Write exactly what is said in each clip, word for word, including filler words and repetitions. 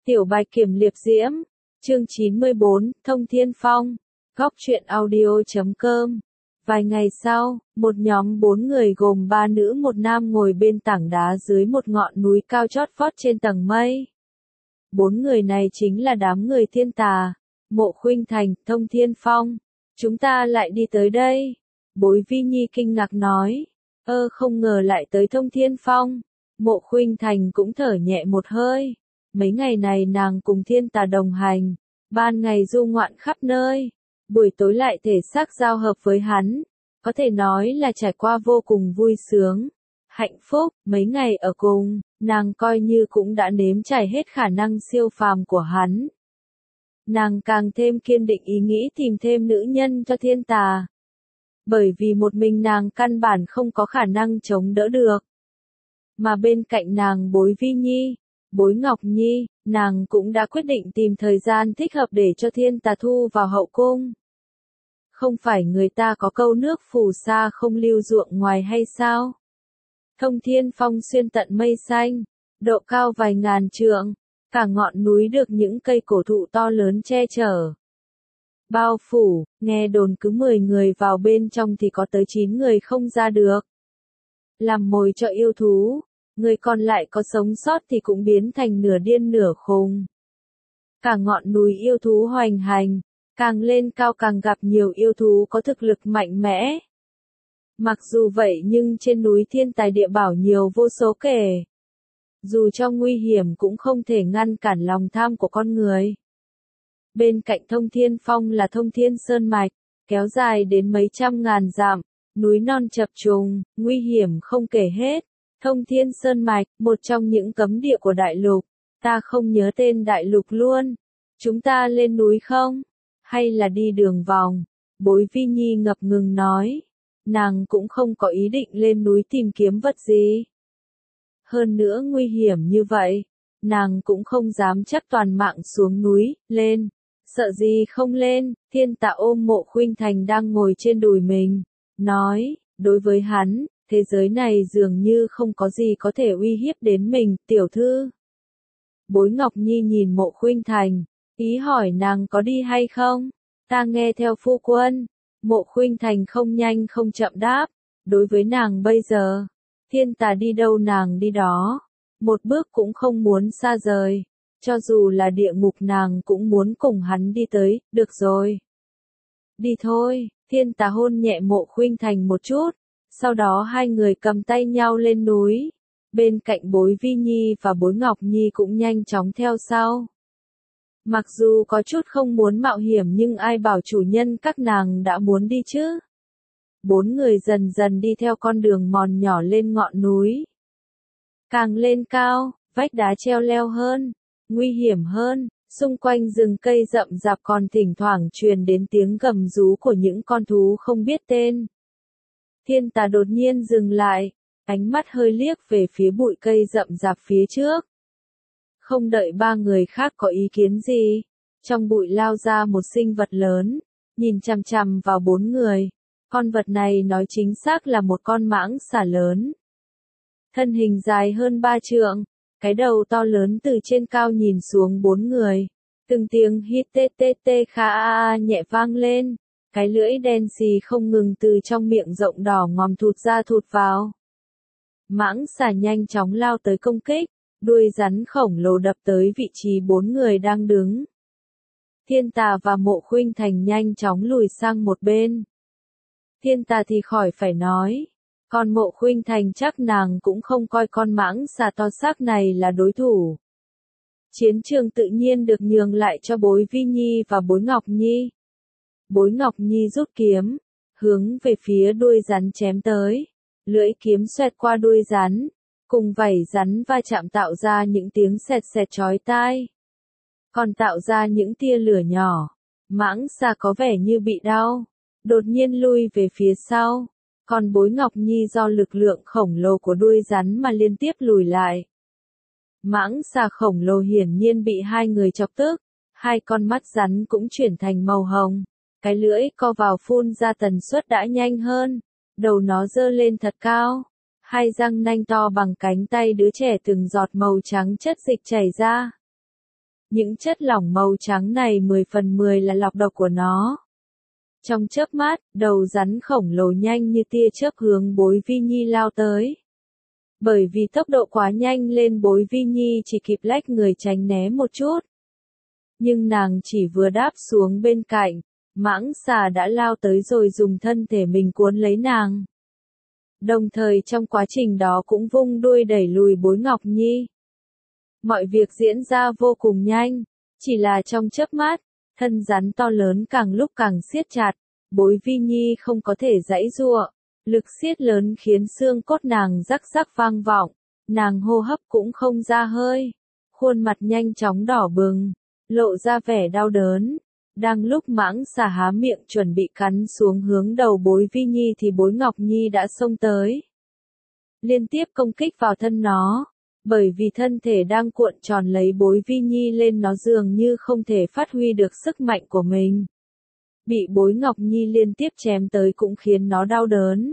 Tiểu Bạch Kiểm Liệp Diễm, chương chín mươi bốn, Thông Thiên Phong, góc truyện audio chấm com. Vài ngày sau, một nhóm bốn người gồm ba nữ một nam ngồi bên tảng đá dưới một ngọn núi cao chót vót trên tầng mây. Bốn người này chính là đám người Thiên Tà, Mộ Khuynh Thành, Thông Thiên Phong. Chúng ta lại đi tới đây. Bối Vi Nhi kinh ngạc nói. Ơ không ngờ lại tới Thông Thiên Phong. Mộ Khuynh Thành cũng thở nhẹ một hơi. Mấy ngày này nàng cùng Thiên Tà đồng hành, ban ngày du ngoạn khắp nơi, buổi tối lại thể xác giao hợp với hắn, có thể nói là trải qua vô cùng vui sướng, hạnh phúc. Mấy ngày ở cùng, nàng coi như cũng đã nếm trải hết khả năng siêu phàm của hắn. Nàng càng thêm kiên định ý nghĩ tìm thêm nữ nhân cho Thiên Tà, bởi vì một mình nàng căn bản không có khả năng chống đỡ được. Mà bên cạnh nàng Bối Vi Nhi, Bối Ngọc Nhi, nàng cũng đã quyết định tìm thời gian thích hợp để cho Thiên Tà thu vào hậu cung. Không phải người ta có câu nước phù sa không lưu ruộng ngoài hay sao? Thông Thiên Phong xuyên tận mây xanh, độ cao vài ngàn trượng, cả ngọn núi được những cây cổ thụ to lớn che chở. Bao phủ, nghe đồn cứ mười người vào bên trong thì có tới chín người không ra được. Làm mồi cho yêu thú. Người còn lại có sống sót thì cũng biến thành nửa điên nửa khùng. Cả ngọn núi yêu thú hoành hành, càng lên cao càng gặp nhiều yêu thú có thực lực mạnh mẽ. Mặc dù vậy nhưng trên núi thiên tài địa bảo nhiều vô số kể. Dù cho nguy hiểm cũng không thể ngăn cản lòng tham của con người. Bên cạnh Thông Thiên Phong là Thông Thiên Sơn Mạch, kéo dài đến mấy trăm ngàn dặm, núi non chập trùng, nguy hiểm không kể hết. Thông Thiên Sơn Mạch, một trong những cấm địa của đại lục, ta không nhớ tên đại lục luôn. Chúng ta lên núi không? Hay là đi đường vòng? Bối Vi Nhi ngập ngừng nói. Nàng cũng không có ý định lên núi tìm kiếm vật gì. Hơn nữa nguy hiểm như vậy, nàng cũng không dám chắc toàn mạng xuống núi, lên. Sợ gì không lên, Thiên Tà ôm Mộ Khuynh Thành đang ngồi trên đùi mình, nói, đối với hắn, thế giới này dường như không có gì có thể uy hiếp đến mình, tiểu thư. Bối Ngọc Nhi nhìn Mộ Khuynh Thành, ý hỏi nàng có đi hay không? Ta nghe theo phu quân. Mộ Khuynh Thành không nhanh không chậm đáp, đối với nàng bây giờ, Thiên Tà đi đâu nàng đi đó, một bước cũng không muốn xa rời, cho dù là địa ngục nàng cũng muốn cùng hắn đi tới, được rồi. Đi thôi, Thiên Tà hôn nhẹ Mộ Khuynh Thành một chút. Sau đó hai người cầm tay nhau lên núi, bên cạnh Bối Vi Nhi và Bối Ngọc Nhi cũng nhanh chóng theo sau. Mặc dù có chút không muốn mạo hiểm nhưng ai bảo chủ nhân các nàng đã muốn đi chứ. Bốn người dần dần đi theo con đường mòn nhỏ lên ngọn núi. Càng lên cao, vách đá treo leo hơn, nguy hiểm hơn, xung quanh rừng cây rậm rạp còn thỉnh thoảng truyền đến tiếng gầm rú của những con thú không biết tên. Thiên Tà đột nhiên dừng lại, ánh mắt hơi liếc về phía bụi cây rậm rạp phía trước. Không đợi ba người khác có ý kiến gì, trong bụi lao ra một sinh vật lớn, nhìn chằm chằm vào bốn người. Con vật này nói chính xác là một con mãng xà lớn. Thân hình dài hơn ba trượng, cái đầu to lớn từ trên cao nhìn xuống bốn người. Từng tiếng hít tê tê tê kha a a nhẹ vang lên. Cái lưỡi đen xì không ngừng từ trong miệng rộng đỏ ngòm thụt ra thụt vào. Mãng xà nhanh chóng lao tới công kích, đuôi rắn khổng lồ đập tới vị trí bốn người đang đứng. Thiên Tà và Mộ Khuynh Thành nhanh chóng lùi sang một bên. Thiên Tà thì khỏi phải nói, còn Mộ Khuynh Thành chắc nàng cũng không coi con mãng xà to xác này là đối thủ. Chiến trường tự nhiên được nhường lại cho Bối Vi Nhi và Bối Ngọc Nhi. Bối Ngọc Nhi rút kiếm, hướng về phía đuôi rắn chém tới, lưỡi kiếm xoẹt qua đuôi rắn, cùng vảy rắn va chạm tạo ra những tiếng sẹt sẹt chói tai, còn tạo ra những tia lửa nhỏ. Mãng xà có vẻ như bị đau, đột nhiên lui về phía sau, còn Bối Ngọc Nhi do lực lượng khổng lồ của đuôi rắn mà liên tiếp lùi lại. Mãng xà khổng lồ hiển nhiên bị hai người chọc tức, hai con mắt rắn cũng chuyển thành màu hồng. Cái lưỡi co vào phun ra tần suất đã nhanh hơn, đầu nó giơ lên thật cao, hai răng nanh to bằng cánh tay đứa trẻ từng giọt màu trắng chất dịch chảy ra. Những chất lỏng màu trắng này mười phần mười là lọc độc của nó. Trong chớp mắt, đầu rắn khổng lồ nhanh như tia chớp hướng Bối Vi Nhi lao tới. Bởi vì tốc độ quá nhanh lên Bối Vi Nhi chỉ kịp lách người tránh né một chút. Nhưng nàng chỉ vừa đáp xuống bên cạnh, mãng xà đã lao tới rồi dùng thân thể mình cuốn lấy nàng. Đồng thời trong quá trình đó cũng vung đuôi đẩy lùi Bối Ngọc Nhi. Mọi việc diễn ra vô cùng nhanh, chỉ là trong chớp mắt, thân rắn to lớn càng lúc càng siết chặt, Bối Vi Nhi không có thể giãy giụa, lực siết lớn khiến xương cốt nàng rắc rắc vang vọng, nàng hô hấp cũng không ra hơi, khuôn mặt nhanh chóng đỏ bừng, lộ ra vẻ đau đớn. Đang lúc mãng xà há miệng chuẩn bị cắn xuống hướng đầu Bối Vi Nhi thì Bối Ngọc Nhi đã xông tới. Liên tiếp công kích vào thân nó, bởi vì thân thể đang cuộn tròn lấy Bối Vi Nhi lên nó dường như không thể phát huy được sức mạnh của mình. Bị Bối Ngọc Nhi liên tiếp chém tới cũng khiến nó đau đớn.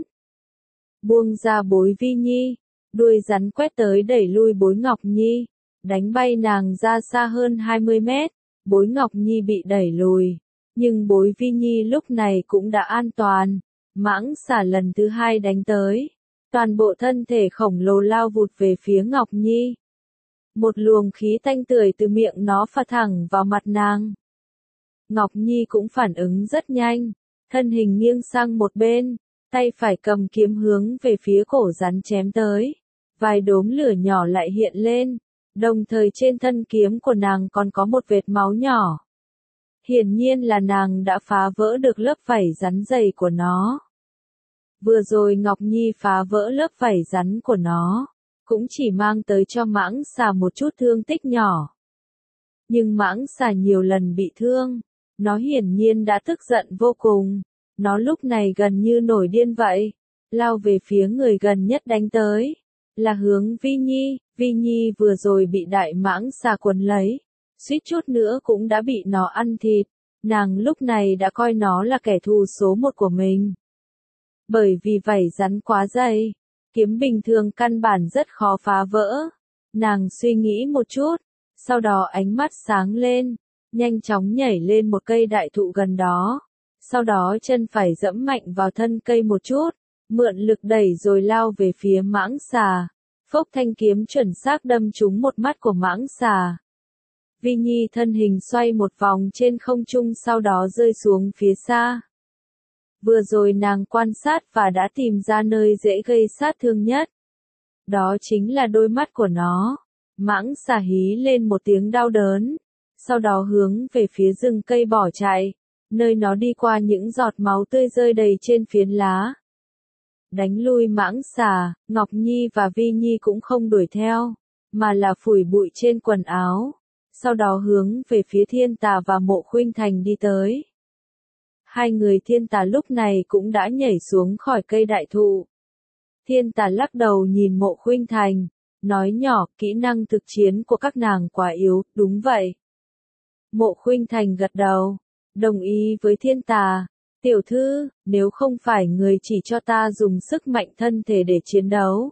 Buông ra Bối Vi Nhi, đuôi rắn quét tới đẩy lui Bối Ngọc Nhi, đánh bay nàng ra xa hơn hai mươi mét. Bối Ngọc Nhi bị đẩy lùi, nhưng Bối Vi Nhi lúc này cũng đã an toàn. Mãng xà lần thứ hai đánh tới, toàn bộ thân thể khổng lồ lao vụt về phía Ngọc Nhi. Một luồng khí tanh tưởi từ miệng nó phả thẳng vào mặt nàng. Ngọc Nhi cũng phản ứng rất nhanh, thân hình nghiêng sang một bên, tay phải cầm kiếm hướng về phía cổ rắn chém tới. Vài đốm lửa nhỏ lại hiện lên. Đồng thời trên thân kiếm của nàng còn có một vệt máu nhỏ. Hiển nhiên là nàng đã phá vỡ được lớp vảy rắn dày của nó. Vừa rồi Ngọc Nhi phá vỡ lớp vảy rắn của nó, cũng chỉ mang tới cho mãng xà một chút thương tích nhỏ. Nhưng mãng xà nhiều lần bị thương, nó hiển nhiên đã tức giận vô cùng. Nó lúc này gần như nổi điên vậy, lao về phía người gần nhất đánh tới. Là hướng Vi Nhi. Vi Nhi vừa rồi bị đại mãng xà quấn lấy, suýt chút nữa cũng đã bị nó ăn thịt, nàng lúc này đã coi nó là kẻ thù số một của mình. Bởi vì vảy rắn quá dày, kiếm bình thường căn bản rất khó phá vỡ. Nàng suy nghĩ một chút, sau đó ánh mắt sáng lên, nhanh chóng nhảy lên một cây đại thụ gần đó, sau đó chân phải dẫm mạnh vào thân cây một chút, mượn lực đẩy rồi lao về phía mãng xà. Phốc thanh kiếm chuẩn xác đâm trúng một mắt của mãng xà. Vi Nhi thân hình xoay một vòng trên không trung sau đó rơi xuống phía xa. Vừa rồi nàng quan sát và đã tìm ra nơi dễ gây sát thương nhất. Đó chính là đôi mắt của nó. Mãng xà hí lên một tiếng đau đớn, sau đó hướng về phía rừng cây bỏ chạy, nơi nó đi qua những giọt máu tươi rơi đầy trên phiến lá. Đánh lui mãng xà, Ngọc Nhi và Vi Nhi cũng không đuổi theo, mà là phủi bụi trên quần áo, sau đó hướng về phía Thiên Tà và Mộ Khuynh Thành đi tới. Hai người Thiên Tà lúc này cũng đã nhảy xuống khỏi cây đại thụ. Thiên Tà lắc đầu nhìn Mộ Khuynh Thành, nói nhỏ, kỹ năng thực chiến của các nàng quá yếu, đúng vậy. Mộ Khuynh Thành gật đầu, đồng ý với Thiên Tà. Tiểu thư, nếu không phải người chỉ cho ta dùng sức mạnh thân thể để chiến đấu,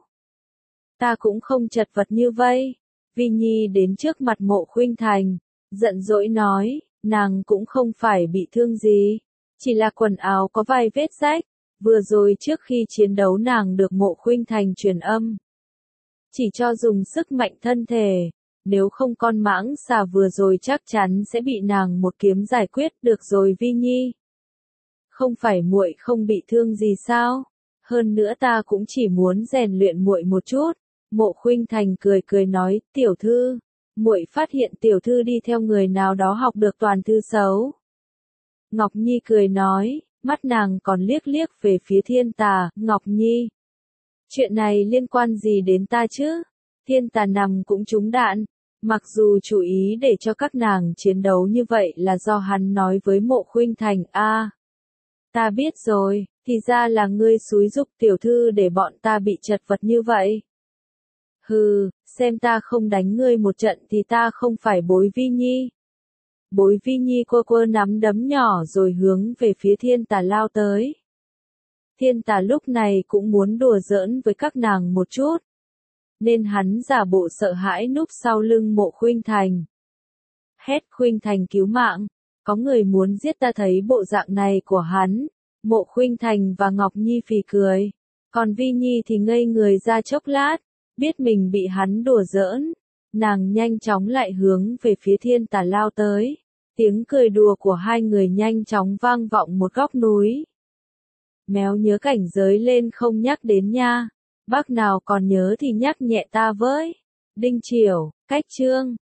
ta cũng không chật vật như vây. Vi Nhi đến trước mặt Mộ Khuynh Thành, giận dỗi nói, nàng cũng không phải bị thương gì, chỉ là quần áo có vài vết rách, vừa rồi trước khi chiến đấu nàng được Mộ Khuynh Thành truyền âm. Chỉ cho dùng sức mạnh thân thể, nếu không con mãng xà vừa rồi chắc chắn sẽ bị nàng một kiếm giải quyết được rồi Vi Nhi. Không phải muội không bị thương gì sao? Hơn nữa ta cũng chỉ muốn rèn luyện muội một chút. Mộ Khuynh Thành cười cười nói, tiểu thư, muội phát hiện tiểu thư đi theo người nào đó học được toàn thư xấu. Ngọc Nhi cười nói, mắt nàng còn liếc liếc về phía Thiên Tà, Ngọc Nhi. Chuyện này liên quan gì đến ta chứ? Thiên Tà nằm cũng trúng đạn, mặc dù chủ ý để cho các nàng chiến đấu như vậy là do hắn nói với Mộ Khuynh Thành, a à, ta biết rồi, thì ra là ngươi xúi giục tiểu thư để bọn ta bị chật vật như vậy. Hừ, xem ta không đánh ngươi một trận thì ta không phải Bối Vi Nhi. Bối Vi Nhi quơ quơ nắm đấm nhỏ rồi hướng về phía Thiên Tà lao tới. Thiên Tà lúc này cũng muốn đùa giỡn với các nàng một chút, nên hắn giả bộ sợ hãi núp sau lưng Mộ Khuynh Thành. hét Khuynh Thành cứu mạng, có người muốn giết ta. Thấy bộ dạng này của hắn, Mộ Khuynh Thành và Ngọc Nhi phì cười, còn Vi Nhi thì ngây người ra chốc lát, biết mình bị hắn đùa giỡn, nàng nhanh chóng lại hướng về phía Thiên Tà lao tới, tiếng cười đùa của hai người nhanh chóng vang vọng một góc núi. Méo nhớ cảnh giới lên không nhắc đến nha, bác nào còn nhớ thì nhắc nhẹ ta với. Đinh Chiểu, cách chương